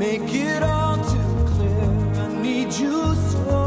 make it all too clear. I need you so.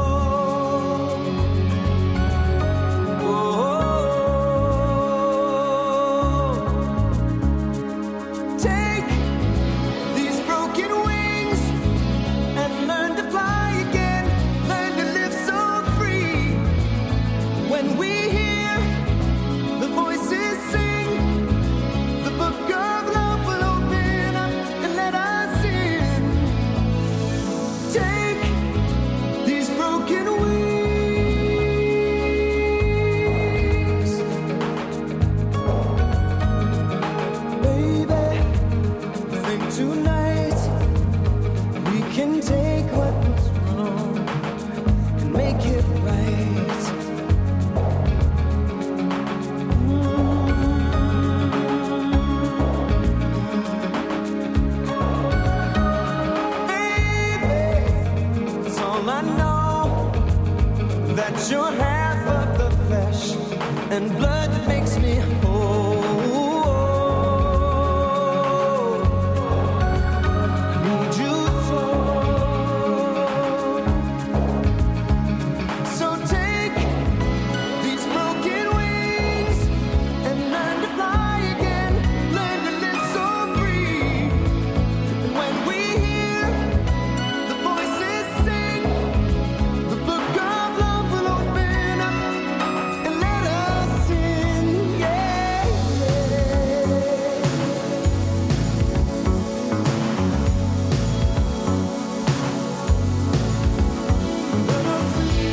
You're half of the flesh and blood that makes me whole. I need you so. So take these broken wings and learn to fly again. Learn to live so free. And when we hear the voices sing, the book of love will open up and let us in, yeah, yeah. Let us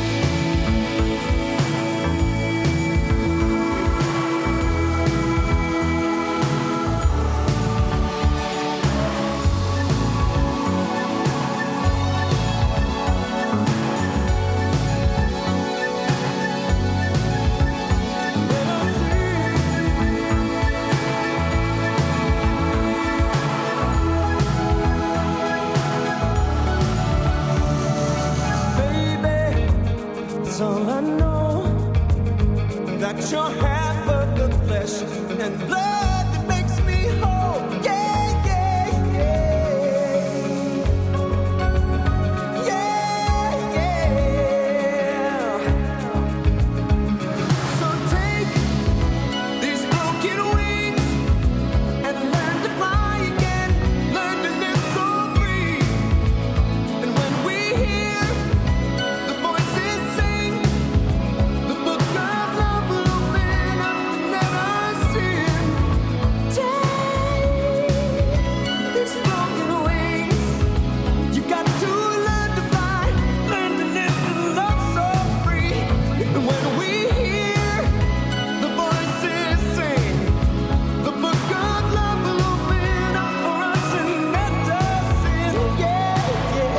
That's all I know, that you're half of the flesh and blood that makes me whole. Yeah, yeah, yeah. Yeah, yeah. So take these broken wings and learn to fly again. Learn to live so free. And when we hear the voices sing, the book of love will open up and let us in. Take these broken wings. You got to learn to fly, learn to live and love so free. And when we hear the voices sing, the book of love will open up for us and let us in. Yeah, yeah.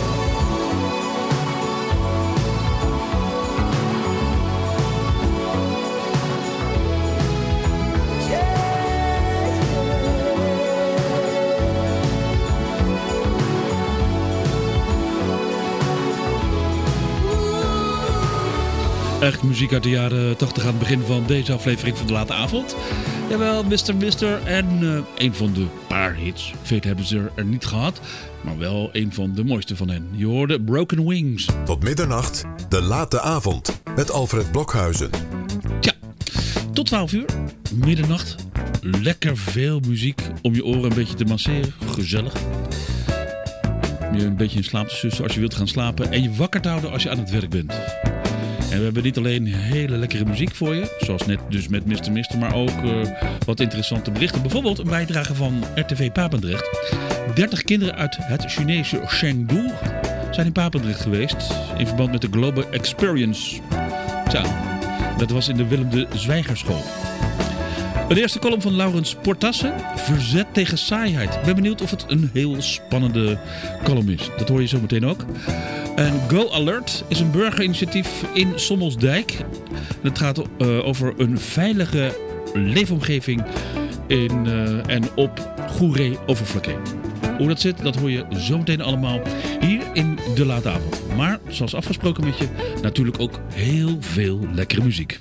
Echt muziek uit de jaren 80 aan het begin van deze aflevering van de late avond. Jawel, Mr. en een van de paar hits. Veel hebben ze er niet gehad, maar wel een van de mooiste van hen. Je hoorde Broken Wings. Tot middernacht, de late avond met Alfred Blokhuizen. Tja, tot 12 uur, middernacht. Lekker veel muziek om je oren een beetje te masseren. Gezellig. Je een beetje in slaap te sussen als je wilt gaan slapen. En je wakker te houden als je aan het werk bent. En we hebben niet alleen hele lekkere muziek voor je, zoals net dus met Mr. maar ook wat interessante berichten. Bijvoorbeeld een bijdrage van RTV Papendrecht. 30 kinderen uit het Chinese Chengdu zijn in Papendrecht geweest in verband met de Global Experience. Tja, dat was in de Willem de Zwijgerschool. De eerste column van Laurens Portassen, Verzet tegen saaiheid. Ik ben benieuwd of het een heel spannende column is. Dat hoor je zo meteen ook. En Go Alert is een burgerinitiatief in Sommelsdijk. Het gaat over een veilige leefomgeving in en op Goeree-Overflakkee. Hoe dat zit, dat hoor je zo meteen allemaal hier in de late avond. Maar zoals afgesproken met je, natuurlijk ook heel veel lekkere muziek.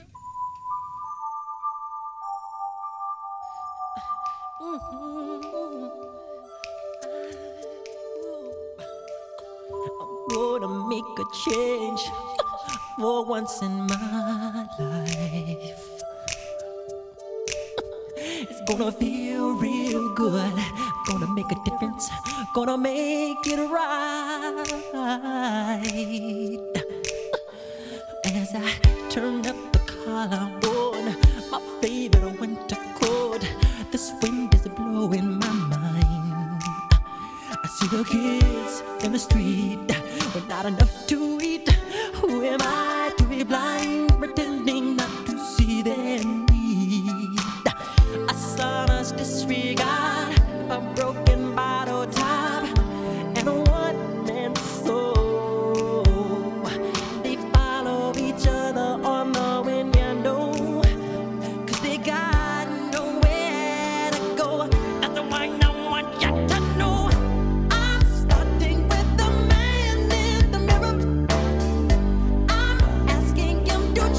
gonna make a change for once in my life. It's gonna feel real good, gonna make a difference, gonna make it right. As I turn up the collarbone, my favorite winter coat, this wind is blowing my mind. I see the kids in the street with not enough to eat. Who am I to be blind, pretending not to see their need? A son's disregard, a broken bottle top, and a one-man soul. They follow each other on the window, 'cause they got nowhere to go. That's why I want you to know I'm starting with the man in the mirror. I'm asking him to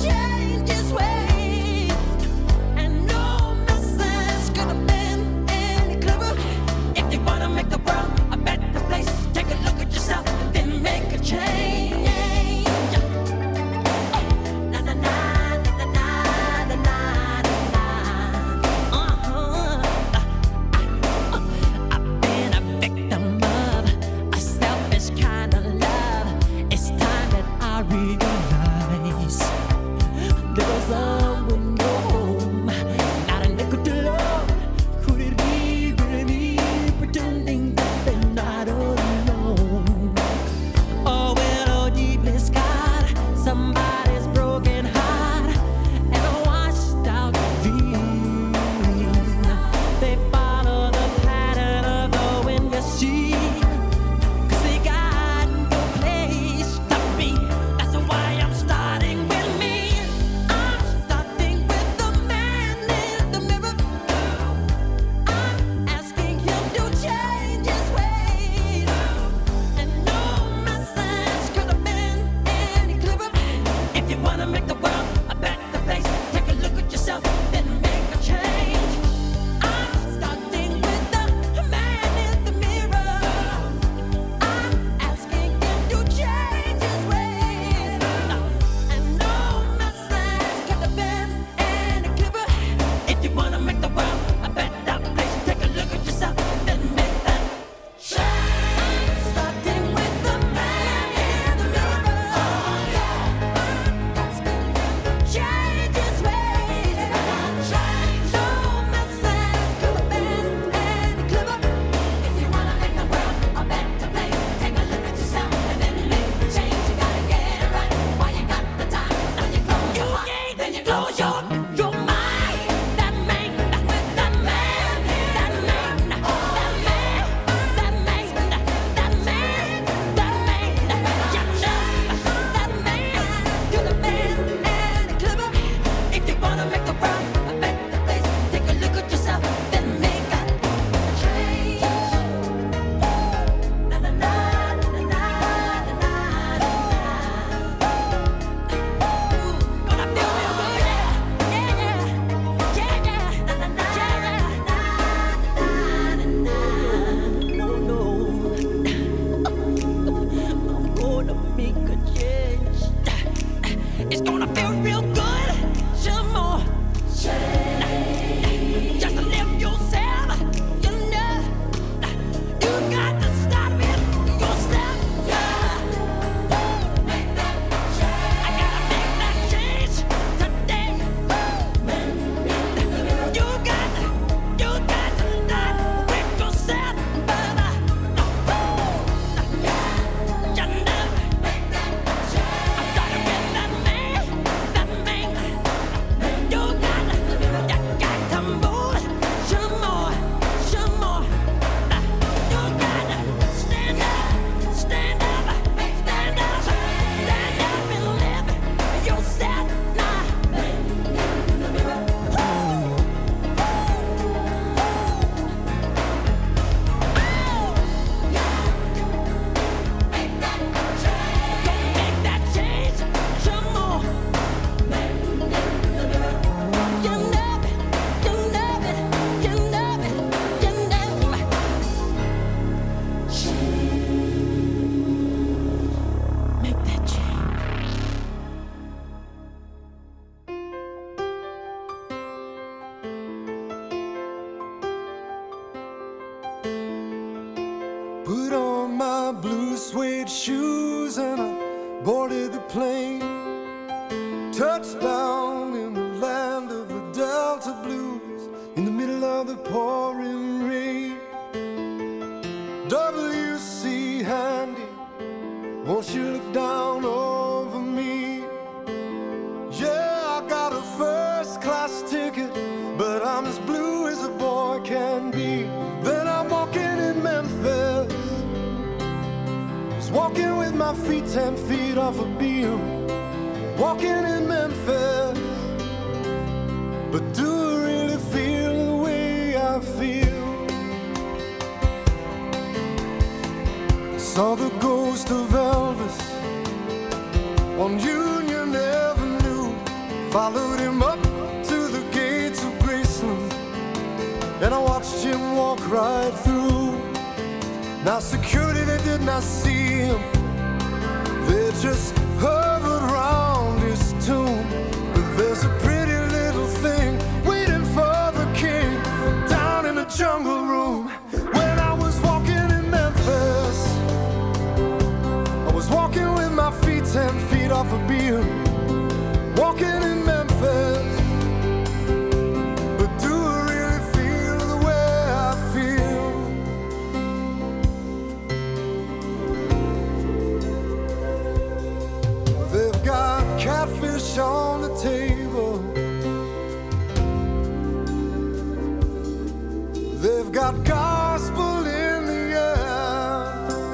Put on my blue suede shoes and I boarded the plane. Touchdown in the land of the Delta Blues, in the middle of the pouring rain. W.C. Handy, won't you look down over me? Yeah, I got a first class ticket, but I'm as blue as a boy can be. Then I'm walking in Memphis, just walking with my feet 10 feet off a beam. Walking in Memphis, but do I really feel the way I feel? Saw the ghost of Elvis on Union Avenue, followed him up to the gates of Graceland, and I watched him walk right through. Now security, they did not see him, they just hovered around his tomb. But there's a pretty little thing waiting for the king down in the jungle room. When I was walking in Memphis, I was walking with my feet 10 feet off a beam. Walking in Memphis, but do I really feel the way I feel? They've got catfish on the table, they've got gospel in the air,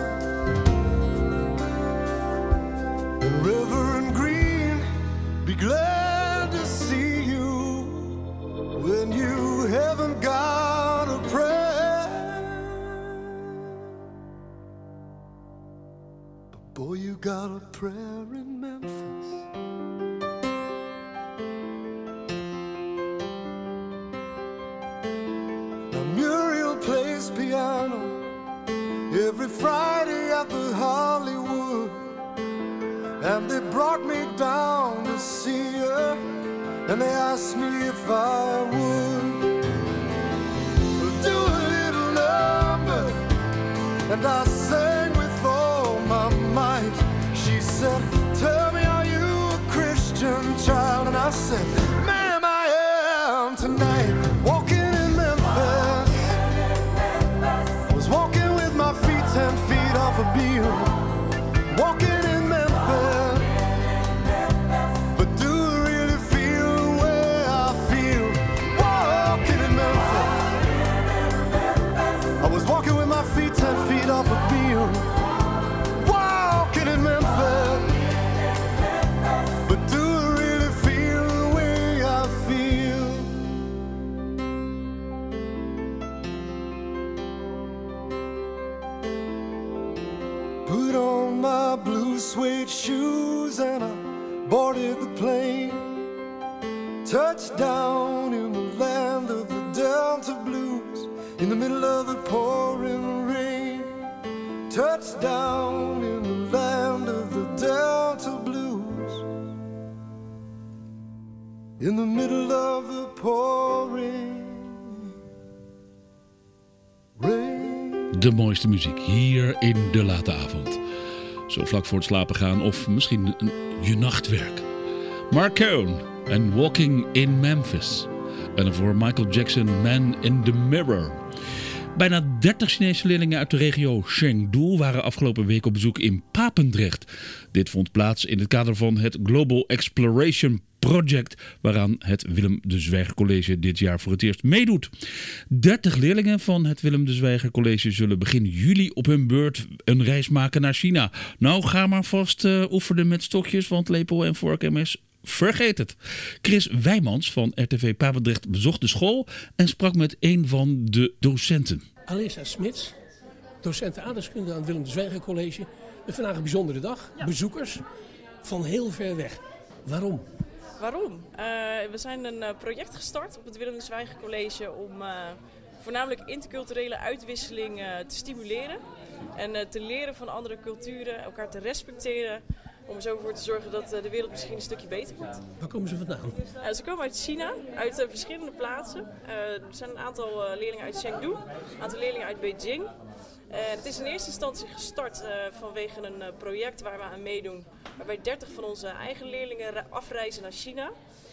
and Reverend Green, be glad to see you when you haven't got a prayer. But boy, you got a prayer in Memphis. Now Muriel plays piano every Friday at the Hollywood, and they brought me down to see her, and they asked me if I would do a little number, and I sang with all my might. She said, tell me, are you a Christian child? And I said, ma'am, I am tonight. Walking in Memphis, I was walking with my feet 10 feet off a beam. Walking in Memphis, but do I really feel the way I feel? Walking in Memphis, I was walking with my feet 10 feet off a beam. Walking in Memphis, but do I really feel the way I feel? Put on my blue suede shoes and I boarded the plane. Touchdown in the land of the Delta Blues, in the middle of the pouring rain. Touchdown in the land of the Delta Blues, in the middle of the pouring rain. De mooiste muziek hier in de late avond. Zo vlak voor het slapen gaan of misschien je nachtwerk. Mark Cohn en Walking in Memphis. En voor Michael Jackson, Man in the Mirror. Bijna 30 Chinese leerlingen uit de regio Chengdu waren afgelopen week op bezoek in Papendrecht. Dit vond plaats in het kader van het Global Exploration Project, waaraan het Willem de Zwijger College dit jaar voor het eerst meedoet. 30 leerlingen van het Willem de Zwijger College zullen begin juli op hun beurt een reis maken naar China. Nou, ga maar vast oefenen met stokjes, want lepel en vork en mes, vergeet het. Chris Wijmans van RTV Papendrecht bezocht de school en sprak met een van de docenten. Alessa Smits, docent aardrijkskunde aan het Willem de Zwijger College. Vandaag een bijzondere dag. Ja. Bezoekers van heel ver weg. Waarom? We zijn een project gestart op het Willem de Zwijger College om voornamelijk interculturele uitwisseling te stimuleren. En te leren van andere culturen, elkaar te respecteren. Om er zo voor te zorgen dat de wereld misschien een stukje beter wordt. Waar komen ze vandaan? Ze komen uit China, uit verschillende plaatsen. Er zijn een aantal leerlingen uit Chengdu, een aantal leerlingen uit Beijing. Het is in eerste instantie gestart vanwege een project waar we aan meedoen. Waarbij 30 van onze eigen leerlingen afreizen naar China.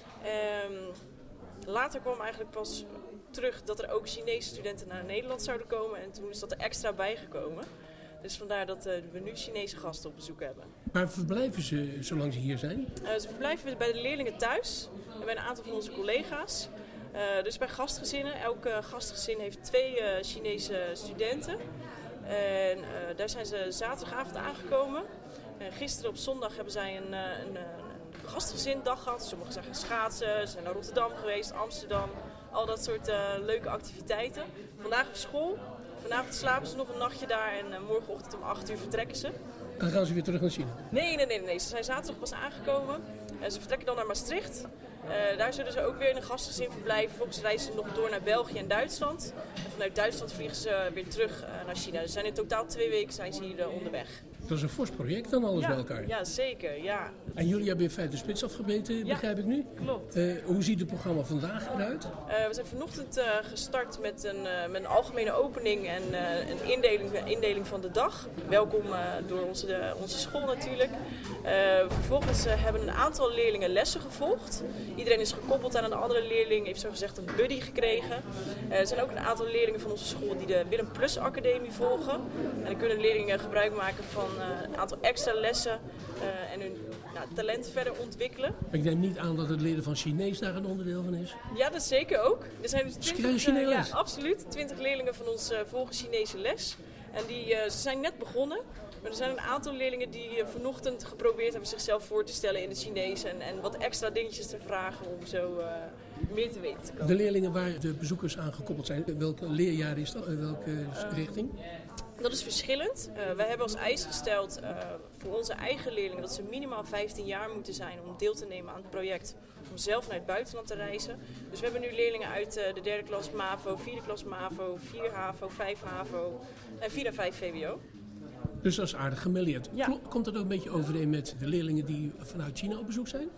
Later kwam eigenlijk pas terug dat er ook Chinese studenten naar Nederland zouden komen. En toen is dat er extra bijgekomen. Dus vandaar dat we nu Chinese gasten op bezoek hebben. Waar verblijven ze zolang ze hier zijn? Ze verblijven bij de leerlingen thuis en bij een aantal van onze collega's. Dus bij gastgezinnen. Elk gastgezin heeft 2 Chinese studenten. En daar zijn ze zaterdagavond aangekomen. Gisteren op zondag hebben zij een gastgezindag gehad. Sommigen zijn gaan schaatsen, ze zijn naar Rotterdam geweest, Amsterdam. Al dat soort leuke activiteiten. Vandaag op school. Vanavond slapen ze nog een nachtje daar en morgenochtend om 8 uur vertrekken ze. En dan gaan ze weer terug naar China? Nee. Ze zijn zaterdag pas aangekomen. Ze vertrekken dan naar Maastricht. Daar zullen ze ook weer in een gastgezin verblijven. Vervolgens reizen ze nog door naar België en Duitsland. En vanuit Duitsland vliegen ze weer terug naar China. Dus zijn in totaal 2 weken zijn ze hier onderweg. Dat is een fors project dan alles bij elkaar. Ja, zeker. Ja. En jullie hebben in feite de spits afgemeten, begrijp ik nu? Klopt. Hoe ziet het programma vandaag eruit? We zijn vanochtend gestart met een algemene opening en een indeling van de dag. Welkom door onze school natuurlijk. Vervolgens hebben een aantal leerlingen lessen gevolgd. Iedereen is gekoppeld aan een andere leerling, heeft zogezegd een buddy gekregen. Er zijn ook een aantal leerlingen van onze school die de Willem Plus Academie volgen. En dan kunnen leerlingen gebruik maken van een aantal extra lessen en hun talent verder ontwikkelen. Ik neem niet aan dat het leren van Chinees daar een onderdeel van is. Ja, dat zeker ook. Er zijn dus 20, Chinees? Ja, absoluut. 20 leerlingen van ons volgen Chinese les. En ze zijn net begonnen. Maar er zijn een aantal leerlingen die vanochtend geprobeerd hebben zichzelf voor te stellen in het Chinees. En wat extra dingetjes te vragen om zo meer te weten te komen. De leerlingen waar de bezoekers aan gekoppeld zijn, welk leerjaar is dat? Welke richting? Dat is verschillend. Wij hebben als eis gesteld voor onze eigen leerlingen dat ze minimaal 15 jaar moeten zijn om deel te nemen aan het project. Om zelf naar het buitenland te reizen. Dus we hebben nu leerlingen uit de 3e klas MAVO, 4e klas MAVO, 4 HAVO, 5 HAVO en 4 en 5 VWO. Dus dat is aardig gemêleerd. Ja. Komt dat ook een beetje overeen met de leerlingen die vanuit China op bezoek zijn?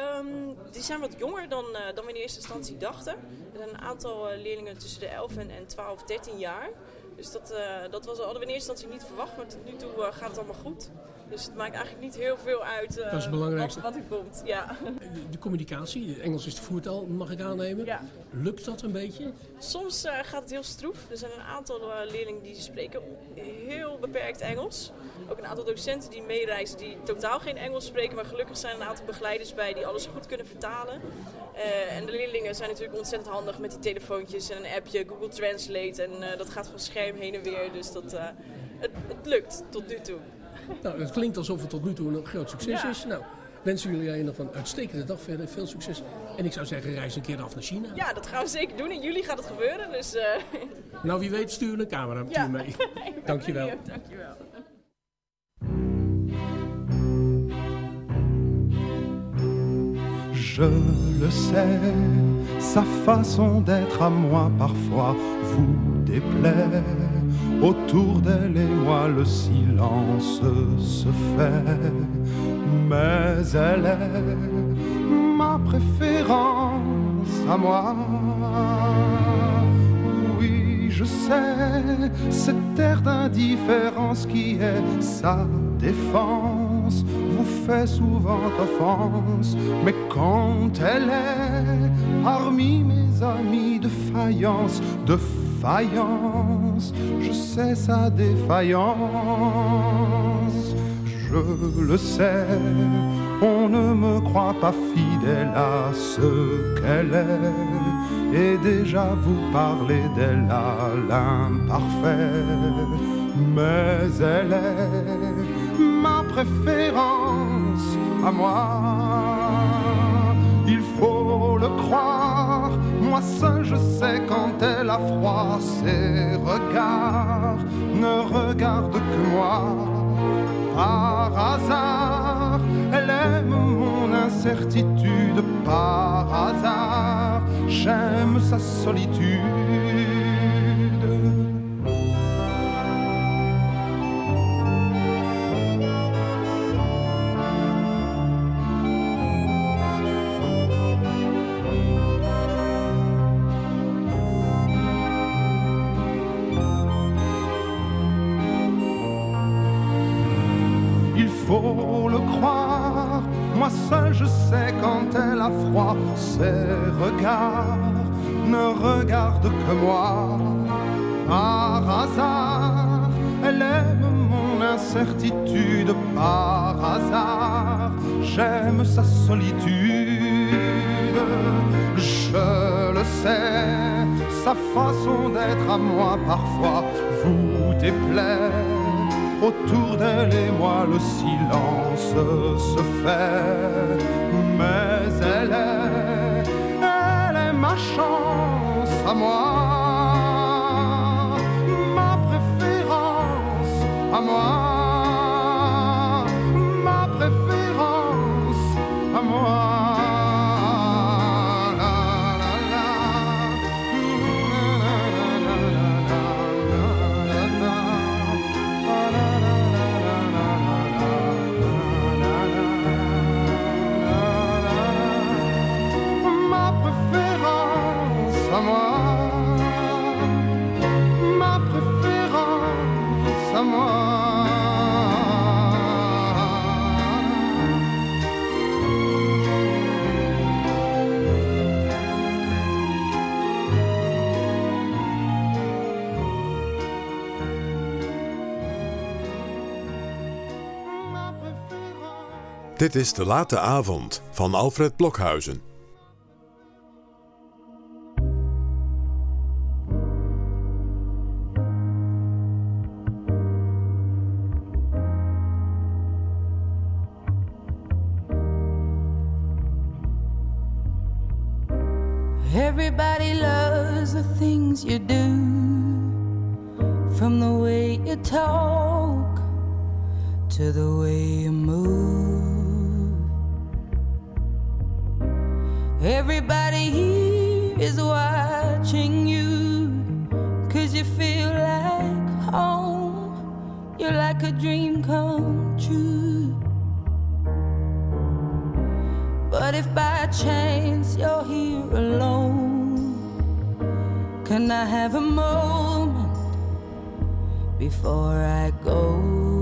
Die zijn wat jonger dan we in eerste instantie dachten. Er zijn een aantal leerlingen tussen de 11 en 12, 13 jaar. Dus dat hadden we in eerste instantie niet verwacht, maar tot nu toe gaat het allemaal goed. Dus het maakt eigenlijk niet heel veel uit dat is het belangrijkste. wat er komt. Ja. De communicatie, Engels is de voertaal, mag ik aannemen. Ja. Lukt dat een beetje? Soms gaat het heel stroef. Er zijn een aantal leerlingen die spreken heel beperkt Engels. Ook een aantal docenten die meereizen die totaal geen Engels spreken. Maar gelukkig zijn er een aantal begeleiders bij die alles goed kunnen vertalen. En de leerlingen zijn natuurlijk ontzettend handig met die telefoontjes en een appje, Google Translate. En dat gaat van scherm heen en weer. Dus het lukt tot nu toe. Nou, het klinkt alsof het tot nu toe een groot succes is. Nou, wensen jullie nog een uitstekende dag verder. Veel succes. En ik zou zeggen, reis een keer af naar China. Ja, dat gaan we zeker doen. In juli gaat het gebeuren. Dus, Nou, wie weet stuur een camera mee. Dankjewel. Dankjewel. Je le sais, sa façon d'être à moi parfois vous déplaît. Autour d'elle et moi le silence se fait. Mais elle est ma préférence à moi. Oui, je sais, cette air d'indifférence qui est sa défense vous fait souvent offense. Mais quand elle est parmi mes amis de faïence, je sais sa défaillance. Je le sais, on ne me croit pas fidèle à ce qu'elle est. Et déjà vous parlez d'elle à l'imparfait. Mais elle est ma préférence à moi. Il faut le croire, moi seul je sais quand elle a froid. Ses regards ne regardent que moi. Par hasard, elle aime mon incertitude. Par hasard, j'aime sa solitude. faut le croire. Moi seul je sais quand elle a froid. Ses regards ne regardent que moi. Par hasard, elle aime mon incertitude. Par hasard, j'aime sa solitude. Je le sais, sa façon d'être à moi parfois vous déplaît. Autour d'elle et moi le silence se fait. Mais elle est ma chance à moi, ma préférence à moi, ma préférence à moi. Dit is De Late Avond van Alfred Blokhuizen. Everybody loves the things you do, from the way you talk to the way you move. Everybody here is watching you, 'cause you feel like home. You're like a dream come true. But if by chance you're here alone, can I have a moment before I go?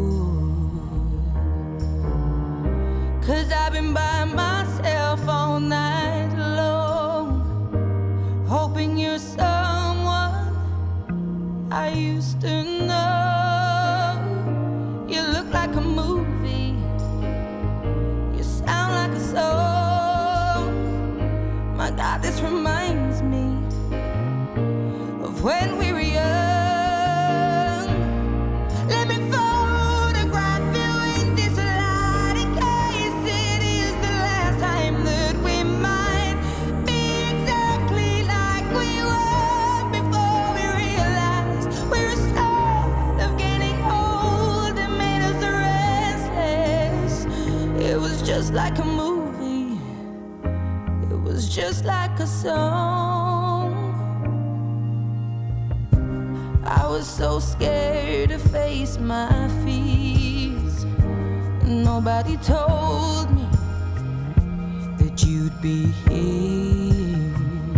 'Cause I've been by myself all night long, hoping you're someone I used to know. You look like a movie, you sound like a song. My God, this reminds me of when we were young. Let me photograph you in this light, in case it is the last time that we might be exactly like we were before we realized we were scared of getting old and made us restless. It was just like a movie, it was just like a song. I was so scared to face my fears. Nobody told me that you'd be here.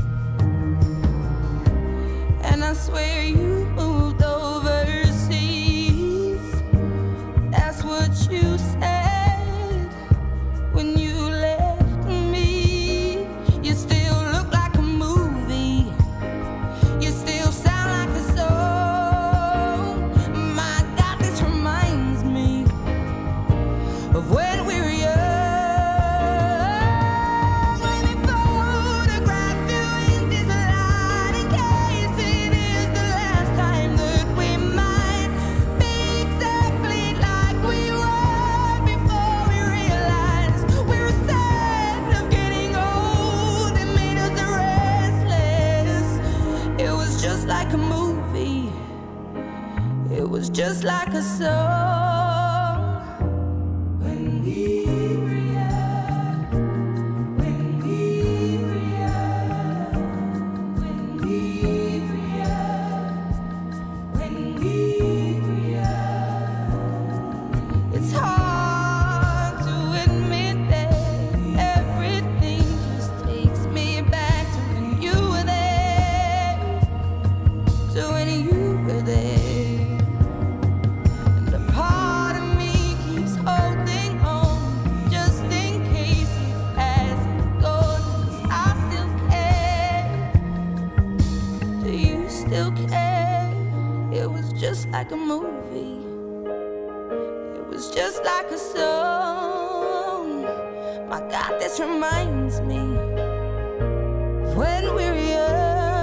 And I swear you moved overseas. That's what you said when you left me. You still look like a movie, you still sound like a song. My God, this reminds me of when we were young. Let me photograph you in this light, in case it is the last time that we might be exactly like we were before we realized we were sad of getting old and made us restless. It was just like a movie, it was just like a song. When we were young, when we were young, when we were young, when we were young. It's hard to admit that everything just takes me back to when you were there, to when you were there. And a part of me keeps holding like a movie. It was just like a song. My God, this reminds me of when we were young.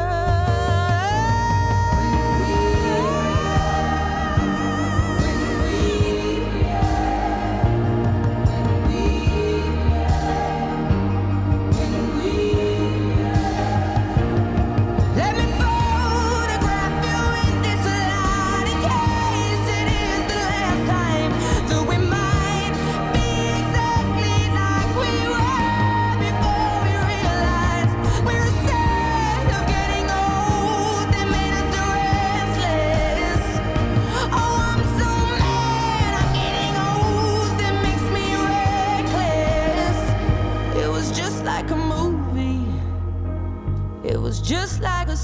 Let me photograph you in this light in case it is the last time that we might be exactly like we were before we realized we're sad of getting old. They made us restless. Oh, I'm so mad I'm getting old. That makes me reckless. It was just like a movie. It was just like a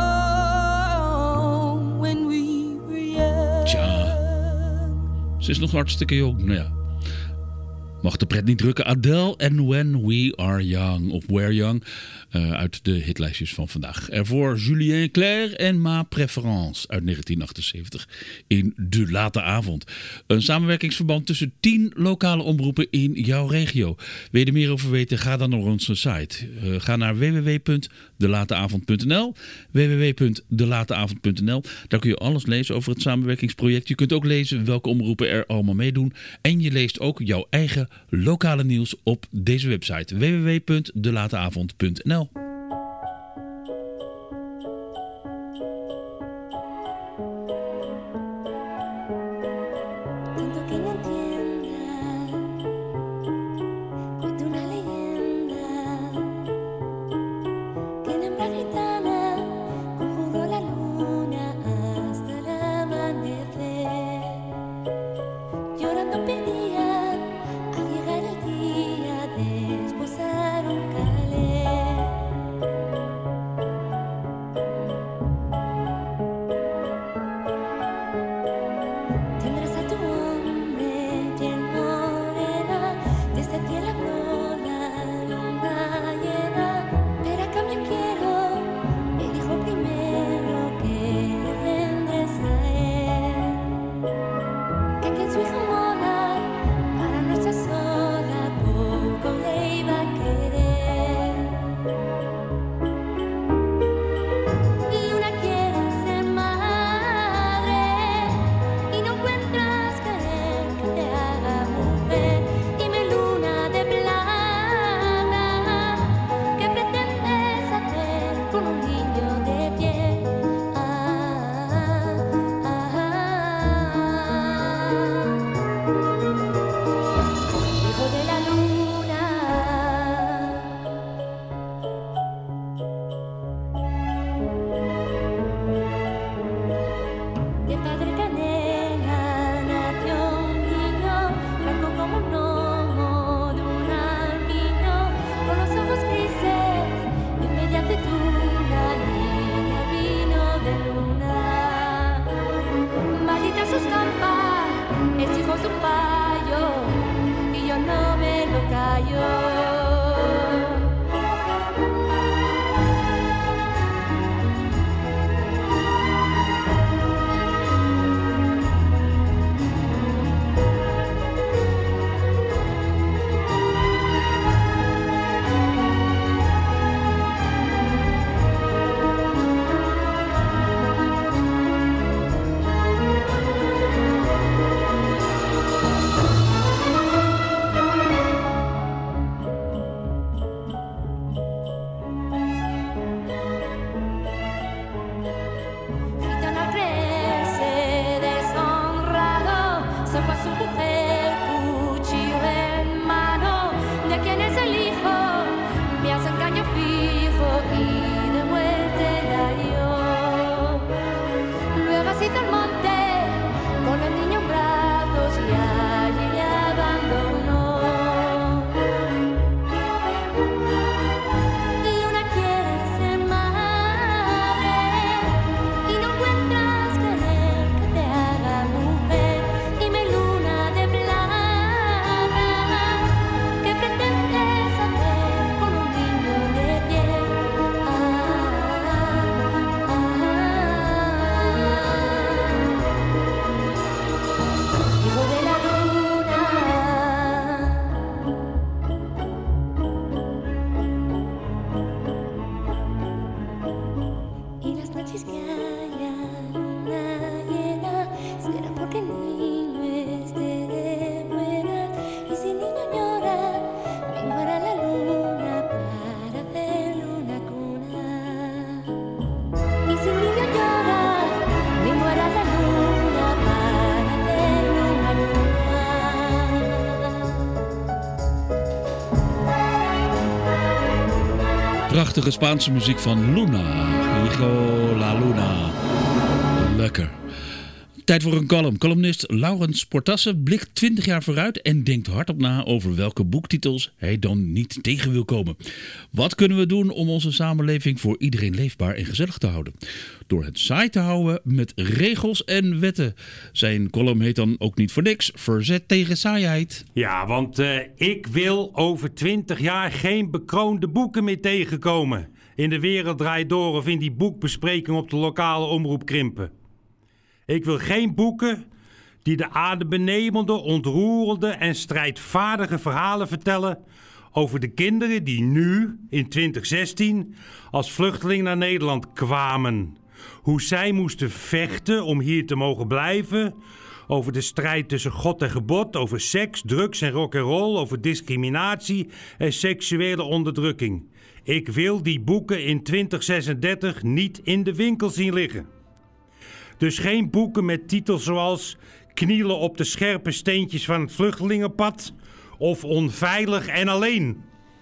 song when we were young. Tja. Ze is nog hartstikke jong. Nou ja. Mag de pret niet drukken. Adele en When We Are Young. Of We're Young. Uit de hitlijstjes van vandaag. Ervoor Julien Clerc en Ma Préférence uit 1978. In De Late Avond. Een samenwerkingsverband tussen 10 lokale omroepen in jouw regio. Wil je er meer over weten? Ga dan naar onze site. Ga naar www.delateavond.nl www.delateavond.nl. Daar kun je alles lezen over het samenwerkingsproject. Je kunt ook lezen welke omroepen er allemaal meedoen. En je leest ook jouw eigen lokale nieuws op deze website. www.delateavond.nl. Tanto que no entienda, cuento una leyenda, que en hembra gitana conjuró la luna hasta el amanecer. Llorando pedía al llegar el día de esposar un calé. Tendrás a tu hombre, piel morena, desde piel a cola, luna llena. Pero a cambio quiero el hijo primero que le vendrás a él. Prachtige Spaanse muziek van Luna. Hijo la Luna. Lekker. Tijd voor een column. Columnist Laurens Portassen blikt 20 jaar vooruit en denkt hardop na over welke boektitels hij dan niet tegen wil komen. Wat kunnen we doen om onze samenleving voor iedereen leefbaar en gezellig te houden? Door het saai te houden met regels en wetten. Zijn column heet dan ook niet voor niks Verzet tegen saaiheid. Ja, want ik wil over 20 jaar geen bekroonde boeken meer tegenkomen. In De Wereld Draait Door of in die boekbespreking op de lokale omroep Krimpen. Ik wil geen boeken die de adembenemende, ontroerende en strijdvaardige verhalen vertellen over de kinderen die nu, in 2016, als vluchteling naar Nederland kwamen. Hoe zij moesten vechten om hier te mogen blijven. Over de strijd tussen God en gebod, over seks, drugs en rock'n'roll, over discriminatie en seksuele onderdrukking. Ik wil die boeken in 2036 niet in de winkel zien liggen. Dus geen boeken met titels zoals Knielen op de scherpe steentjes van het vluchtelingenpad of Onveilig en alleen.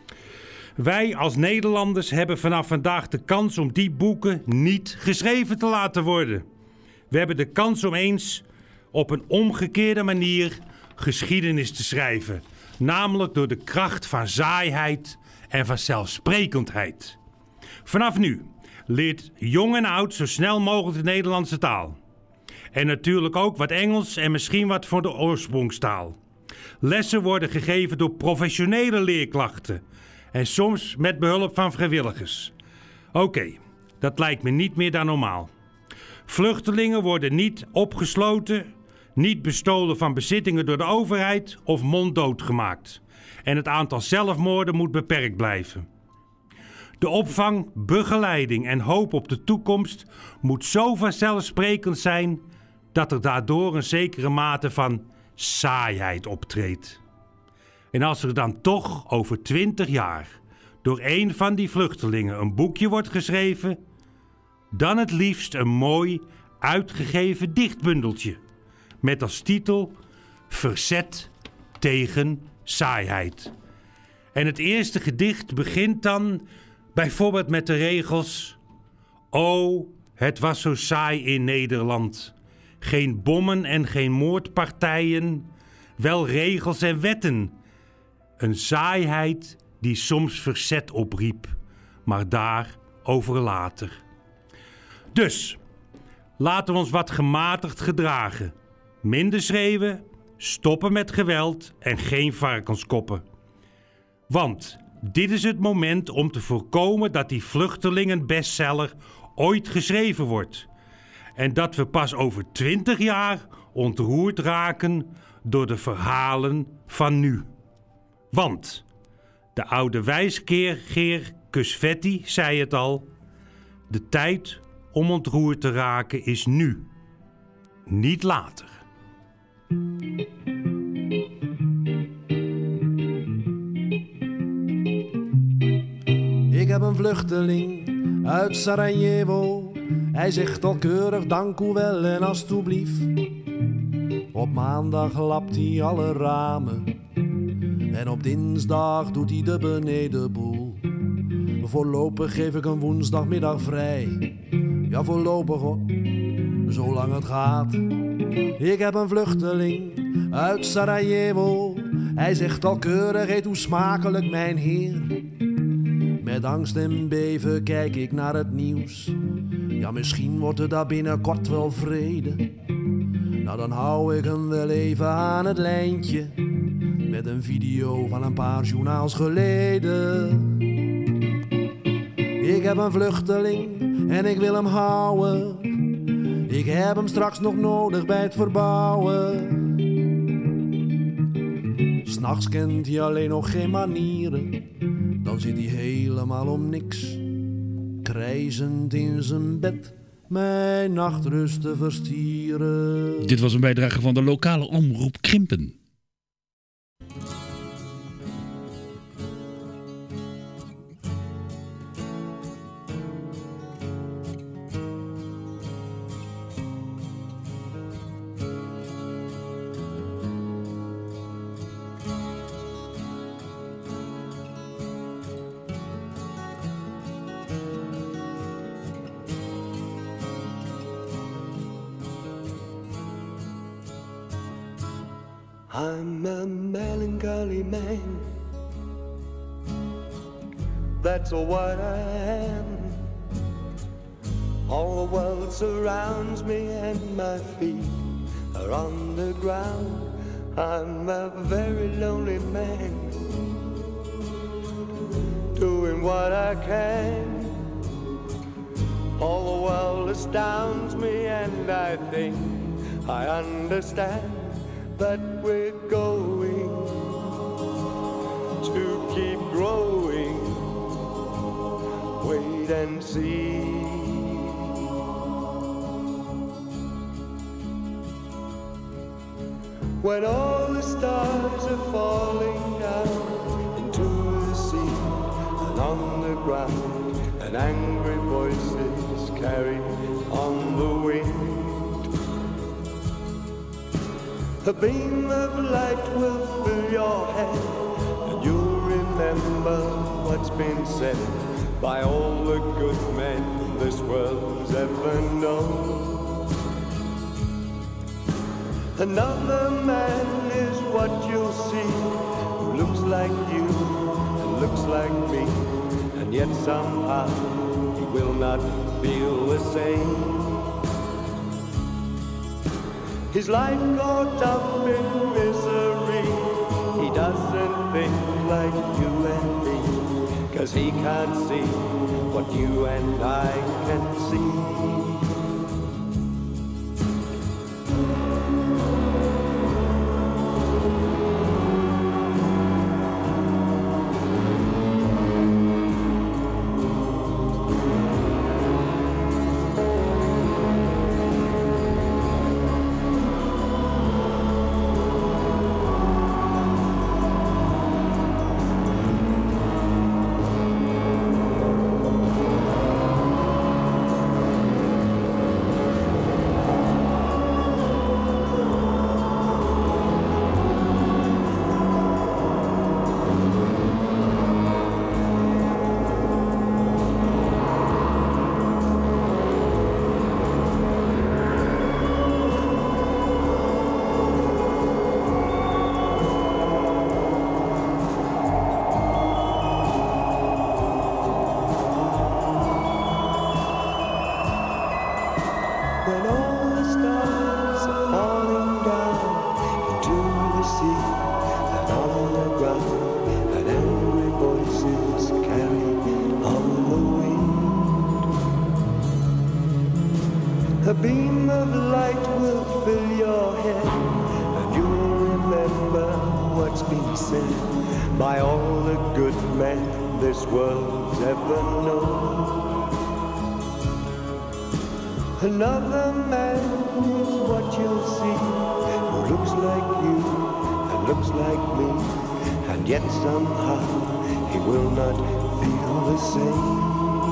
Wij als Nederlanders hebben vanaf vandaag de kans om die boeken niet geschreven te laten worden. We hebben de kans om eens op een omgekeerde manier geschiedenis te schrijven. Namelijk door de kracht van saaiheid en van zelfsprekendheid. Vanaf nu leert jong en oud zo snel mogelijk de Nederlandse taal. En natuurlijk ook wat Engels en misschien wat voor de oorsprongstaal. Lessen worden gegeven door professionele leerkrachten. En soms met behulp van vrijwilligers. Oké, dat lijkt me niet meer dan normaal. Vluchtelingen worden niet opgesloten, niet bestolen van bezittingen door de overheid of monddood gemaakt. En het aantal zelfmoorden moet beperkt blijven. De opvang, begeleiding en hoop op de toekomst moet zo vanzelfsprekend zijn dat er daardoor een zekere mate van saaiheid optreedt. En als er dan toch over 20 jaar door een van die vluchtelingen een boekje wordt geschreven, dan het liefst een mooi uitgegeven dichtbundeltje met als titel Verzet tegen saaiheid. En het eerste gedicht begint dan bijvoorbeeld met de regels: O, het was zo saai in Nederland. Geen bommen en geen moordpartijen, wel regels en wetten. Een saaiheid die soms verzet opriep, maar daarover later. Dus, laten we ons wat gematigd gedragen. Minder schreeuwen, stoppen met geweld en geen varkenskoppen. Want dit is het moment om te voorkomen dat die vluchtelingen-bestseller ooit geschreven wordt. En dat we pas over 20 jaar ontroerd raken door de verhalen van nu. Want de oude wijsgeer Cusvetti zei het al: de tijd om ontroerd te raken is nu, niet later. Ik heb een vluchteling uit Sarajevo. Hij zegt al keurig dank u wel en alstublieft. Op maandag lapt hij alle ramen. En op dinsdag doet hij de benedenboel. Voorlopig geef ik een woensdagmiddag vrij. Ja, voorlopig hoor, zolang het gaat. Ik heb een vluchteling uit Sarajevo. Hij zegt al keurig, eet hoe smakelijk mijn heer. Met angst en beven kijk ik naar het nieuws. Ja, misschien wordt er daar binnenkort wel vrede. Nou, dan hou ik hem wel even aan het lijntje. Met een video van een paar journaals geleden. Ik heb een vluchteling en ik wil hem houden. Ik heb hem straks nog nodig bij het verbouwen. 'S Nachts kent hij alleen nog geen manieren. Dan zit hij helemaal om niks, krijzend in zijn bed, mijn nachtrust te verstieren. Dit was een bijdrage van de lokale omroep Krimpen. I'm a melancholy man. That's what I am. All the world surrounds me and my feet are on the ground. I'm a very lonely man, doing what I can. All the world astounds me and I think I understand that we're going to keep growing. Wait and see. When all the stars are falling down into the sea and on the ground, and angry voices carry on the wind, a beam of light will fill your head, and you'll remember what's been said by all the good men this world's ever known. Another man is what you'll see, who looks like you and looks like me, and yet somehow he will not feel the same. His life caught up in misery, he doesn't think like you and me, 'cause he can't see what you and I can see. A beam of light will fill your head, and you'll remember what's been said by all the good men this world's ever known. Another man is what you'll see, who looks like you and looks like me, and yet somehow he will not feel the same.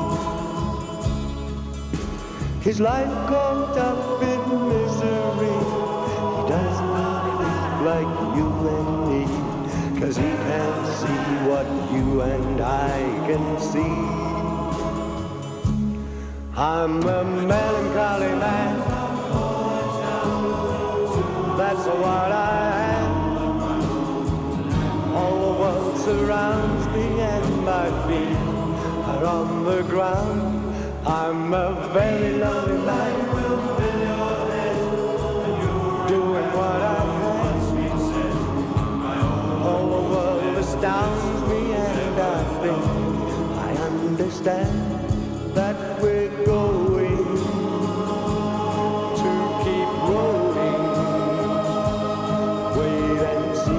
His life caught up in misery, he does not think like you and me, 'cause he can't see what you and I can see. I'm a melancholy man, that's what I am. All the world surrounds me and my feet are on the ground. I'm a very lonely man, doing what I can. All the world astounds me and I think I understand that we're going to keep growing. Wait and see.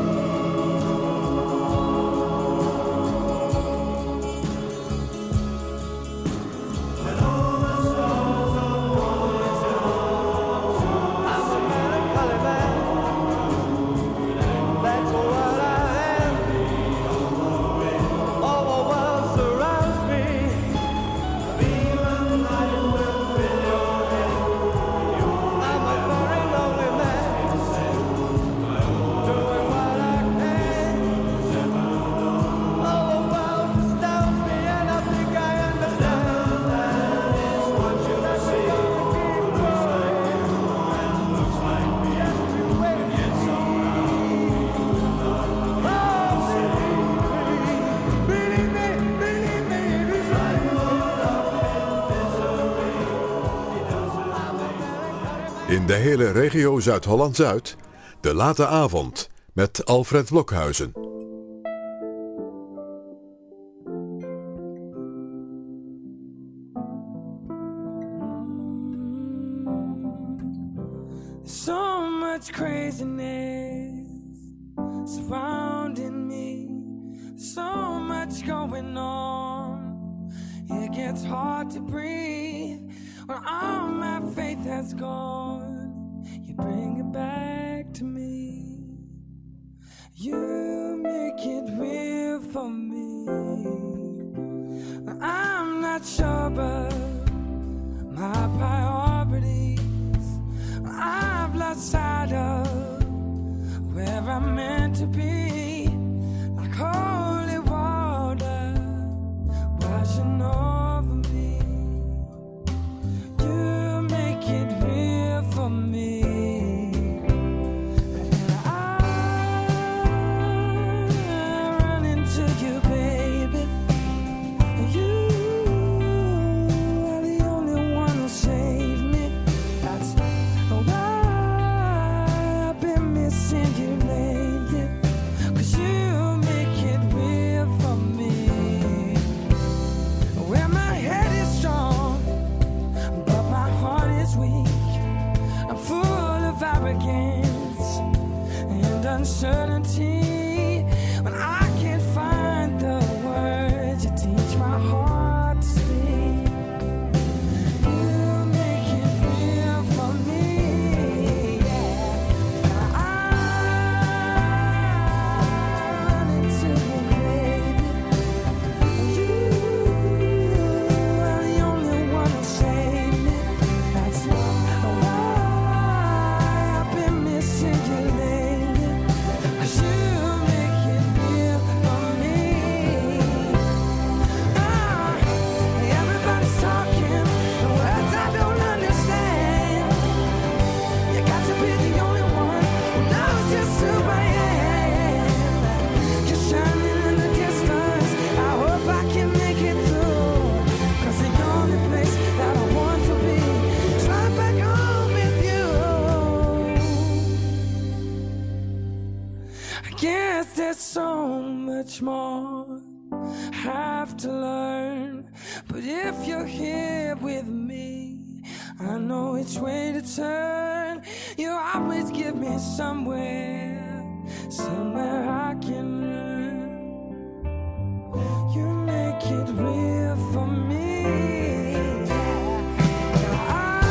hele regio Zuid-Holland-Zuid, De Late Avond met Alfred Blokhuizen. So much craziness surrounding me. So much going on. It gets hard to breathe when all my faith has gone. You bring it back to me. You make it real for me. I'm not sure about my priorities. I've lost sight of where I'm meant to be, like holy water washing over me. You make it real for me. And I run into you, baby. You are the only one who'll save me. That's why I've been missing you lately, 'cause you make it real for me. Where my head is strong, but my heart is weak. I'm full of arrogance and uncertainty. When I can't find the words, you teach my heart to speak. You make it real for me. Yeah. I run into you, baby. You are the only one who saved me. That's why I've been missing you lately, 'cause you make it real for me. Everybody's talking the words I don't understand. You got to be the only one who knows just who I am. You're shining in the distance. I hope I can make it through, 'cause the only place that I want to be is right back home with you. I guess there's so much more I have to learn, but if you're here with me, I know which way to turn. You always give me somewhere I can run. You make it real for me. I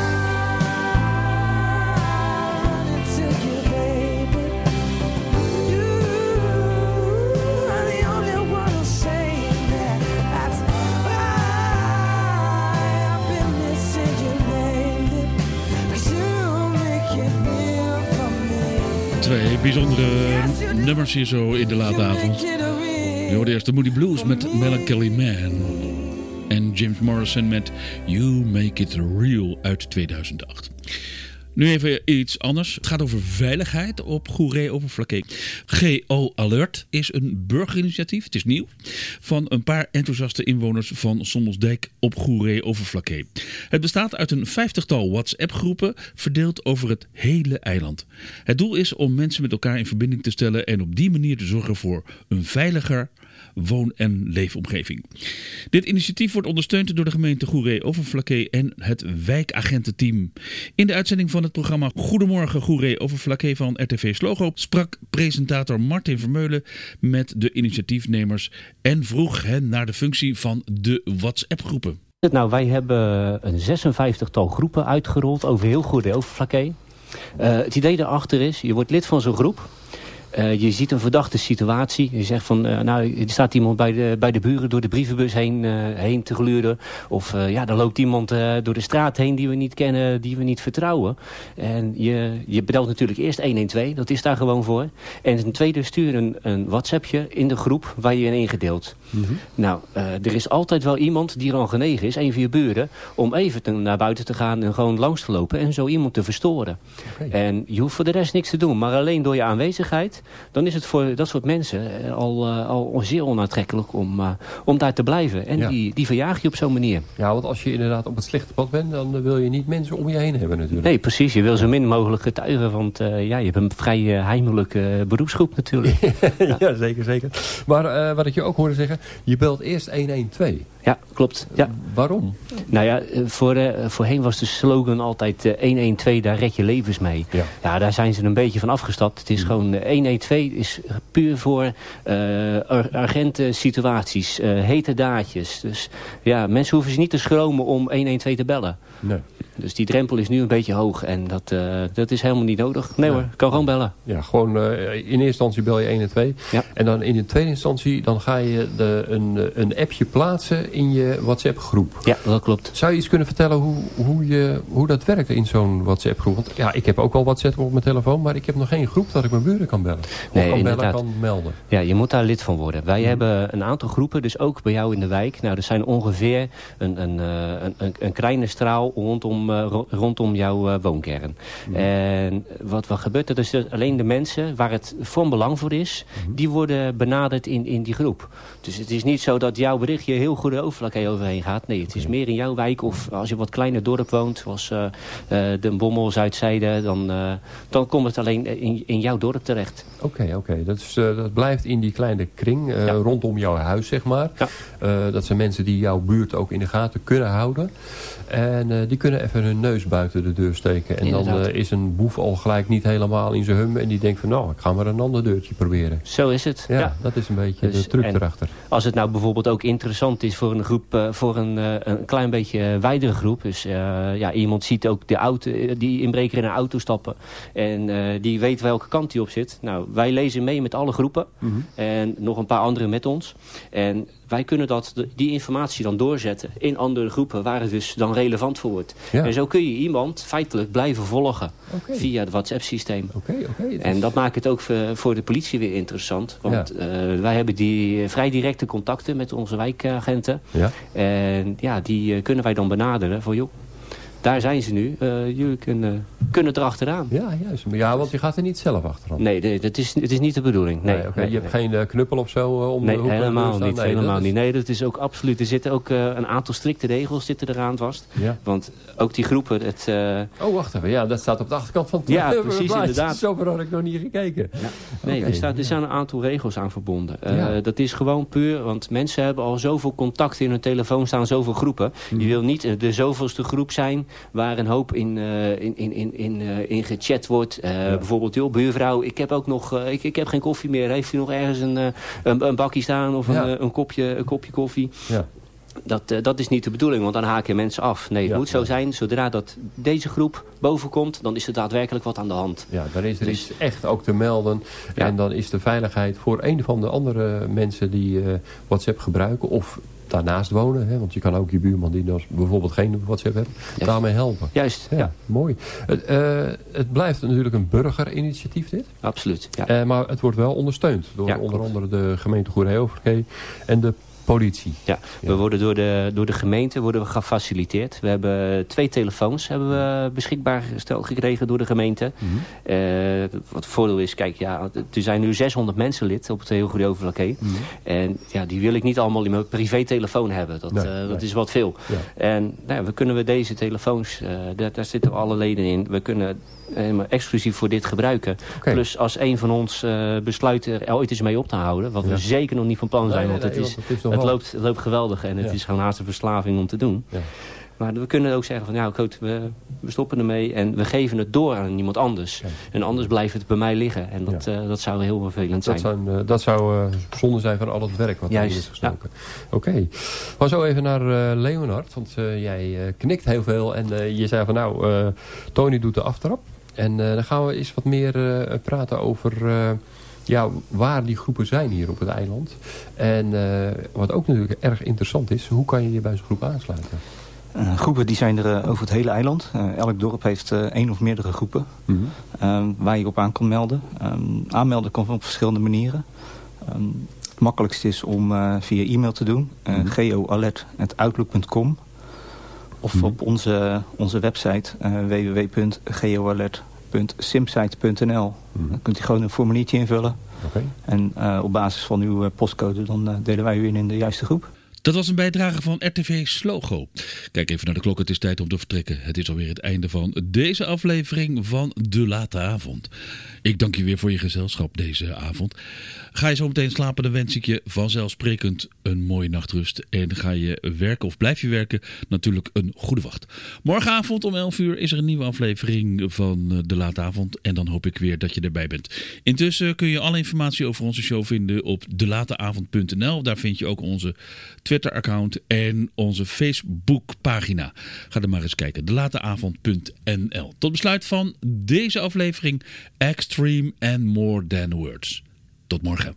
run into you, baby. You are the only one who saved me. That's why I've been missing you lately, 'cause you make it real for me. Twee bijzondere nummers hier zo in de late avond. Je hoorde eerst de Moody Blues met Melancholy Man. En James Morrison met You Make It Real uit 2008. Nu even iets anders. Het gaat over veiligheid op Goeree-Overflakkee. GO Alert is een burgerinitiatief, het is nieuw, van een paar enthousiaste inwoners van Sommelsdijk op Goeree-Overflakkee. Het bestaat uit een 50-tal WhatsApp-groepen verdeeld over het hele eiland. Het doel is om mensen met elkaar in verbinding te stellen en op die manier te zorgen voor een veiliger woon- en leefomgeving. Dit initiatief wordt ondersteund door de gemeente Goeree-Overflakkee en het wijkagententeam. In de uitzending van het programma Goedemorgen Goeree-Overflakkee van RTV Slogo sprak presentator Martin Vermeulen met de initiatiefnemers en vroeg hen naar de functie van de WhatsApp-groepen. Nou, wij hebben een 56-tal groepen uitgerold over heel Goeree-Overflakkee. Het idee daarachter is, je wordt lid van zo'n groep. Je ziet een verdachte situatie. Je zegt van, nou, er staat iemand bij de buren door de brievenbus heen te gluren. Of er loopt iemand door de straat heen die we niet kennen, die we niet vertrouwen. En je belt natuurlijk eerst 112, dat is daar gewoon voor. En ten tweede stuur een WhatsAppje in de groep waar je in ingedeeld. Mm-hmm. Nou, er is altijd wel iemand die er al genegen is, een van je buren, om even naar buiten te gaan en gewoon langs te lopen en zo iemand te verstoren. Okay. En je hoeft voor de rest niks te doen, maar alleen door je aanwezigheid dan is het voor dat soort mensen al zeer onaantrekkelijk om daar te blijven. En die verjaag je op zo'n manier. Ja, want als je inderdaad op het slechte pad bent, dan wil je niet mensen om je heen hebben natuurlijk. Nee, precies. Je wil zo min mogelijk getuigen, want je hebt een vrij heimelijke beroepsgroep natuurlijk. Ja, zeker. Maar wat ik je ook hoorde zeggen, je belt eerst 112. Ja, klopt. Ja. Waarom? Nou ja, voorheen was de slogan altijd 112, daar red je levens mee. Ja, daar zijn ze een beetje van afgestapt. Het is gewoon 112 is puur voor urgente situaties, hete daadjes. Dus ja, mensen hoeven zich niet te schromen om 112 te bellen. Nee. Dus die drempel is nu een beetje hoog en dat is helemaal niet nodig. Nee hoor, kan gewoon bellen. Ja, gewoon in eerste instantie bel je 112. Ja. En dan in de tweede instantie dan ga je een appje plaatsen in je WhatsApp groep. Ja, dat klopt. Zou je iets kunnen vertellen hoe dat werkt in zo'n WhatsApp groep? Want ja, ik heb ook wel WhatsApp op mijn telefoon, maar ik heb nog geen groep dat ik mijn buren kan bellen. Kan melden. Ja, je moet daar lid van worden. Wij hebben een aantal groepen, dus ook bij jou in de wijk. Nou, er zijn ongeveer een kleine straal rondom jouw woonkern. En wat gebeurt er? Dus alleen de mensen waar het van belang voor is, die worden benaderd in die groep. Dus het is niet zo dat jouw berichtje heel goed overvlakkee overheen gaat. Nee, het is meer in jouw wijk of als je een wat kleiner dorp woont, zoals Den Bommel, Zuidzijde, dan komt het alleen in jouw dorp terecht. Oké. Dat blijft in die kleine kring rondom jouw huis, zeg maar. Ja. Dat zijn mensen die jouw buurt ook in de gaten kunnen houden. En die kunnen even hun neus buiten de deur steken. En dan is een boef al gelijk niet helemaal in zijn hum. En die denkt van nou, ik ga maar een ander deurtje proberen. Zo is het. Ja. Dat is een beetje de truc erachter. Als het nou bijvoorbeeld ook interessant is voor een groep, voor een klein beetje wijdere groep. Dus iemand ziet ook die inbreker in een auto stappen. En die weet welke kant die op zit. Nou, wij lezen mee met alle groepen. En nog een paar anderen met ons. En wij kunnen die informatie dan doorzetten in andere groepen waar het dus dan relevant voor wordt. Ja. En zo kun je iemand feitelijk blijven volgen via het WhatsApp-systeem. Dus... En dat maakt het ook voor de politie weer interessant. Want wij hebben die vrij directe contacten met onze wijkagenten. Ja. En die kunnen wij dan benaderen voor joh. Daar zijn ze nu. Jullie kunnen erachteraan. Ja, juist. Ja, want je gaat er niet zelf achteraan. Nee, het is niet de bedoeling. Nee, je hebt geen knuppel of zo om de hoek helemaal niet. Helemaal niet. Nee, dat is ook absoluut. Er zitten ook een aantal strikte regels eraan vast. Ja. Want ook die groepen... Oh, wacht even. Ja, dat staat op de achterkant van het Ja, precies, inderdaad. Zover had ik nog niet gekeken. Ja. Nee, er staan een aantal regels aan verbonden. Dat is gewoon puur... Want mensen hebben al zoveel contacten in hun telefoon staan, zoveel groepen. Je wil niet de zoveelste groep zijn waar een hoop in gechat wordt. Bijvoorbeeld, joh, buurvrouw, ik heb ook nog, ik heb geen koffie meer. Heeft u nog ergens een bakje staan of een kopje koffie? Ja. Dat is niet de bedoeling, want dan haken mensen af. Nee, het moet zo zijn, zodra dat deze groep boven komt, dan is er daadwerkelijk wat aan de hand. Ja, dan is er iets echt ook te melden. Ja. En dan is de veiligheid voor een van de andere mensen die WhatsApp gebruiken of daarnaast wonen. Hè? Want je kan ook je buurman die dus bijvoorbeeld geen WhatsApp heeft, daarmee helpen. Juist. Ja, mooi. Het blijft natuurlijk een burgerinitiatief dit. Absoluut. Ja. Maar het wordt wel ondersteund door onder andere de gemeente Goeree-Overveen en de politie. Ja, we worden door de gemeente gefaciliteerd. We hebben 2 telefoons beschikbaar gesteld gekregen door de gemeente. Wat het voordeel is, kijk, er zijn nu 600 mensen lid op het heel goede overlaké. En die wil ik niet allemaal in mijn privételefoon hebben. Dat is wat veel. Ja. En we kunnen deze telefoons, daar zitten alle leden in. We kunnen exclusief voor dit gebruiken. Okay. Plus als een van ons besluit er ooit eens mee op te houden, wat we zeker nog niet van plan zijn, want het loopt geweldig en het is gewoon haast een verslaving om te doen. Ja. Maar we kunnen ook zeggen van goed, we stoppen ermee en we geven het door aan iemand anders. Ja. En anders blijft het bij mij liggen. En dat zou heel vervelend zijn. Dat zou zonde zijn van al het werk wat erin is gestoken. Ja. Oké. Maar zo even naar Leonard. Want jij knikt heel veel en je zei van Tony doet de aftrap. En dan gaan we eens wat meer praten over waar die groepen zijn hier op het eiland. En wat ook natuurlijk erg interessant is, hoe kan je je bij zo'n groep aansluiten? Groepen die zijn er over het hele eiland. Elk dorp heeft 1 of meerdere groepen waar je op aan kan melden. Aanmelden kan op verschillende manieren. Het makkelijkste is om via e-mail te doen. goalert@outlook.com of op onze website www.goalert.nl www.simsite.nl. Dan kunt u gewoon een formuliertje invullen. En op basis van uw postcode dan delen wij u in de juiste groep. Dat was een bijdrage van RTV Slogo. Kijk even naar de klok, het is tijd om te vertrekken. Het is alweer het einde van deze aflevering van De Late Avond. Ik dank je weer voor je gezelschap deze avond. Ga je zo meteen slapen, dan wens ik je vanzelfsprekend een mooie nachtrust. En ga je werken of blijf je werken, natuurlijk een goede wacht. Morgenavond om 11 uur is er een nieuwe aflevering van De Late Avond. En dan hoop ik weer dat je erbij bent. Intussen kun je alle informatie over onze show vinden op delateavond.nl. Daar vind je ook onze Twitter-account en onze Facebook-pagina. Ga er maar eens kijken. delateavond.nl. Tot besluit van deze aflevering Extreme and More Than Words. Tot morgen.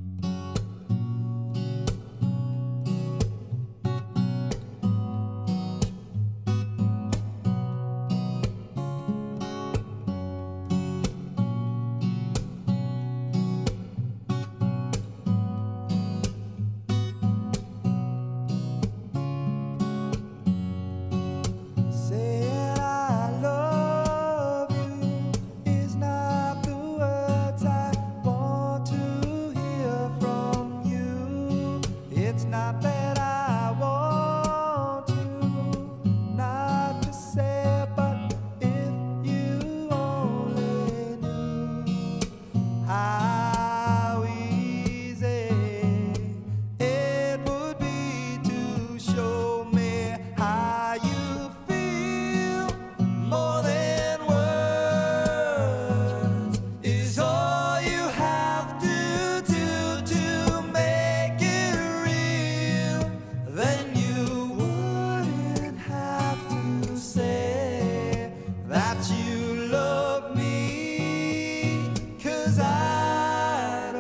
Saying I love you is not the words I want to hear from you. It's not that I want you not to say, but if you only knew how easy it would be to show me how you feel. More than words is all you have to do to make it real. Then you wouldn't have to say that you love me, 'cause I'd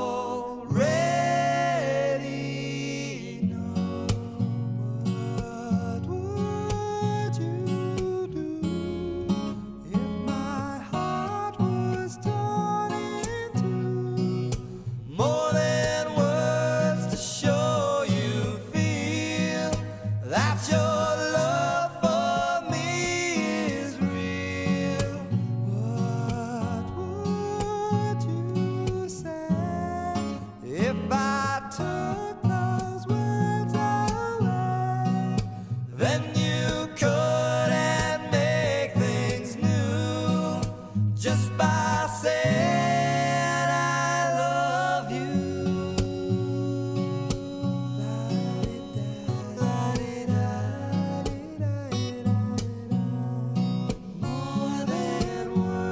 already know. What would you do if my heart was torn in two? More than words to show you feel that your love for me is real. What would you say if I took those words away? Then you couldn't make things new just by saying I love you. More than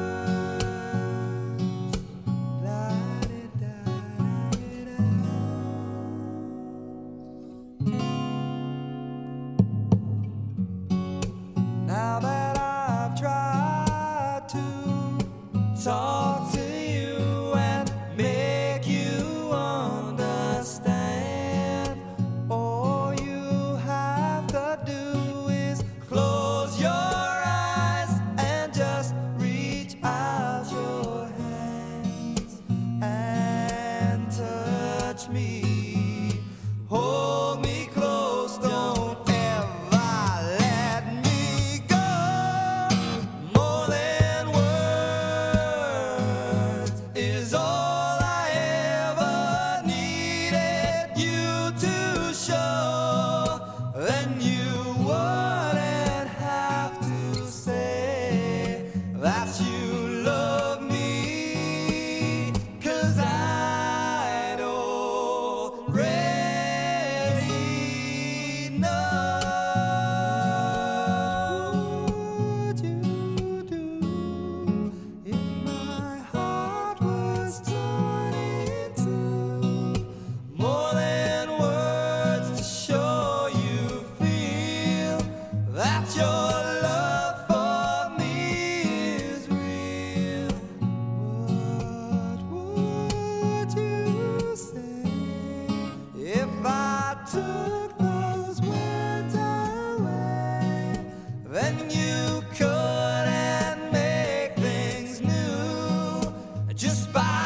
Now that I've tried to talk to you and make you understand, all you have to do is close your eyes and just reach out your hands and touch me. Hold me close, don't ever let me go. More than words is all I ever needed you to show. Then you wouldn't have to say that you love me, 'cause I'd already know. What would you do if my heart was torn in two? More than words to show you feel that your love for me is real. What would you say if I took those words away? Then you couldn't make things new just by